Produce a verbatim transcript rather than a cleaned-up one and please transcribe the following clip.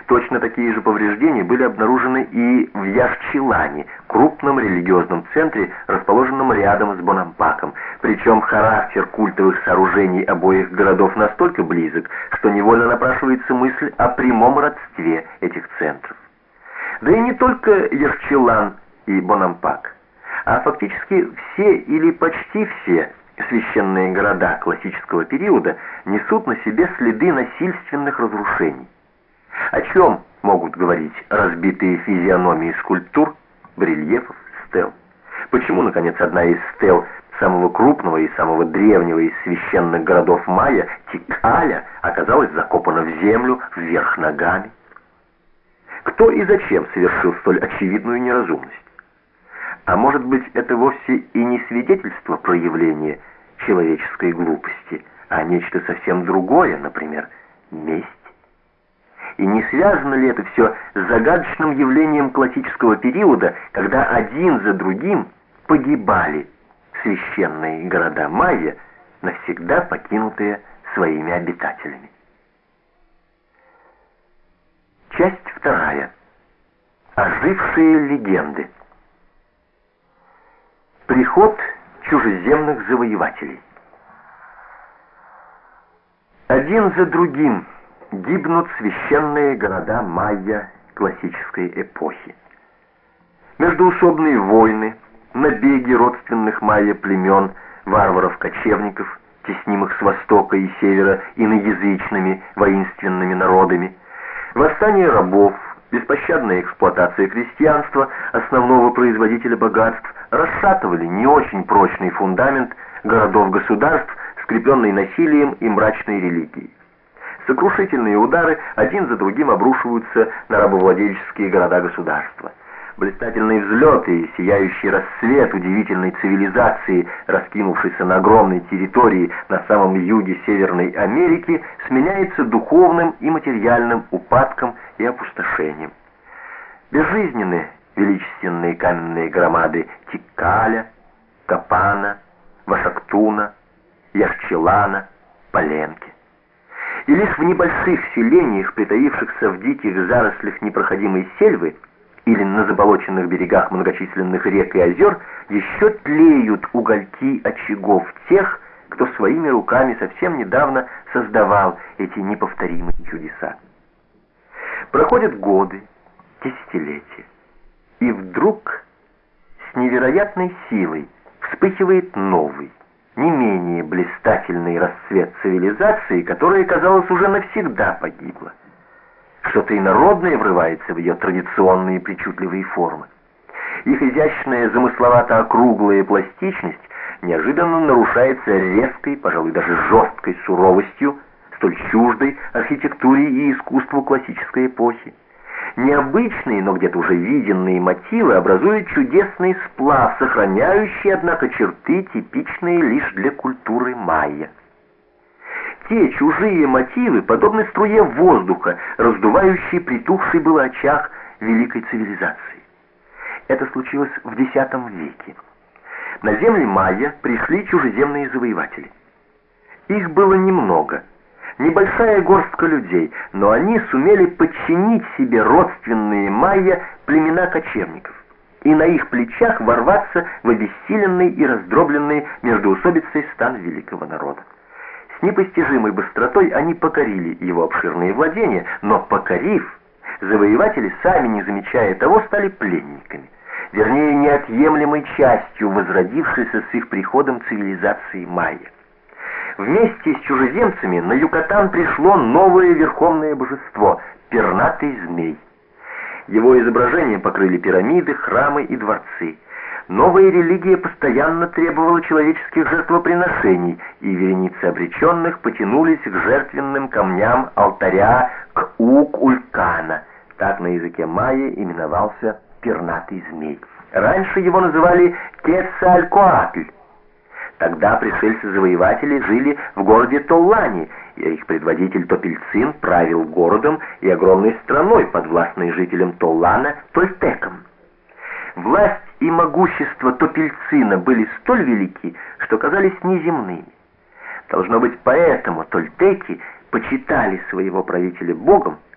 Точно такие же повреждения были обнаружены и в Яшчилане, крупном религиозном центре, расположенном рядом с Бонампаком. Причем характер культовых сооружений обоих городов настолько близок, что невольно напрашивается мысль о прямом родстве этих центров. Да и не только Яшчилан и Бонампак, а фактически все или почти все священные города классического периода несут на себе следы насильственных разрушений. О чем могут говорить разбитые физиономии скульптур, барельефов, стел? Почему, наконец, одна из стел самого крупного и самого древнего из священных городов майя, Тикаля, оказалась закопана в землю вверх ногами? Кто и зачем совершил столь очевидную неразумность? А может быть, это вовсе и не свидетельство проявления человеческой глупости, а нечто совсем другое, например, месть? И не связано ли это все с загадочным явлением классического периода, когда один за другим погибали священные города майя, навсегда покинутые своими обитателями? Часть вторая. Ожившие легенды. Приход чужеземных завоевателей. Один за другим гибнут священные города майя классической эпохи. Междоусобные войны, набеги родственных майя племен, варваров-кочевников, теснимых с востока и севера иноязычными воинственными народами, восстание рабов, беспощадная эксплуатация крестьянства, основного производителя богатств, расшатывали не очень прочный фундамент городов-государств, скрепленный насилием и мрачной религией. Сокрушительные удары один за другим обрушиваются на рабовладельческие города-государства. Блистательный взлет и сияющий расцвет удивительной цивилизации, раскинувшейся на огромной территории на самом юге Северной Америки, сменяется духовным и материальным упадком и опустошением. Безжизненны величественные каменные громады Тикаля, Капана, Вашактуна, Яшчилана, Паленки. И лишь в небольших селениях, притаившихся в диких зарослях непроходимой сельвы, или на заболоченных берегах многочисленных рек и озер, еще тлеют угольки очагов тех, кто своими руками совсем недавно создавал эти неповторимые чудеса. Проходят годы, десятилетия, и вдруг с невероятной силой вспыхивает новый, не менее блистательный расцвет цивилизации, которая, казалось, уже навсегда погибла. Что-то инородное врывается в ее традиционные причудливые формы. Их изящная, замысловато-округлая пластичность неожиданно нарушается резкой, пожалуй, даже жесткой суровостью, столь чуждой архитектуре и искусству классической эпохи. Необычные, но где-то уже виденные мотивы образуют чудесный сплав, сохраняющий, однако, черты, типичные лишь для культуры майя. Те чужие мотивы подобны струе воздуха, раздувающей притухший был очаг великой цивилизации. Это случилось в десятом веке. На земли майя пришли чужеземные завоеватели. Их было немного, небольшая горстка людей, но они сумели подчинить себе родственные майя племена кочевников и на их плечах ворваться в обессиленный и раздробленный междоусобицей стан великого народа. С непостижимой быстротой они покорили его обширные владения, но покорив, завоеватели, сами не замечая того, стали пленниками, вернее, неотъемлемой частью возродившейся с их приходом цивилизации майя. Вместе с чужеземцами на Юкатан пришло новое верховное божество – пернатый змей. Его изображения покрыли пирамиды, храмы и дворцы. Новая религия постоянно требовала человеческих жертвоприношений, и вереницы обреченных потянулись к жертвенным камням алтаря к Ук-Улькана. Так на языке майя именовался пернатый змей. Раньше его называли Кецалькоатль. Тогда пришельцы-завоеватели жили в городе Толлане, и их предводитель Топильцин правил городом и огромной страной, подвластной жителям Толлана, Тольтекам. Власть и могущество Топильцина были столь велики, что казались неземными. Должно быть, поэтому тольтеки почитали своего правителя богом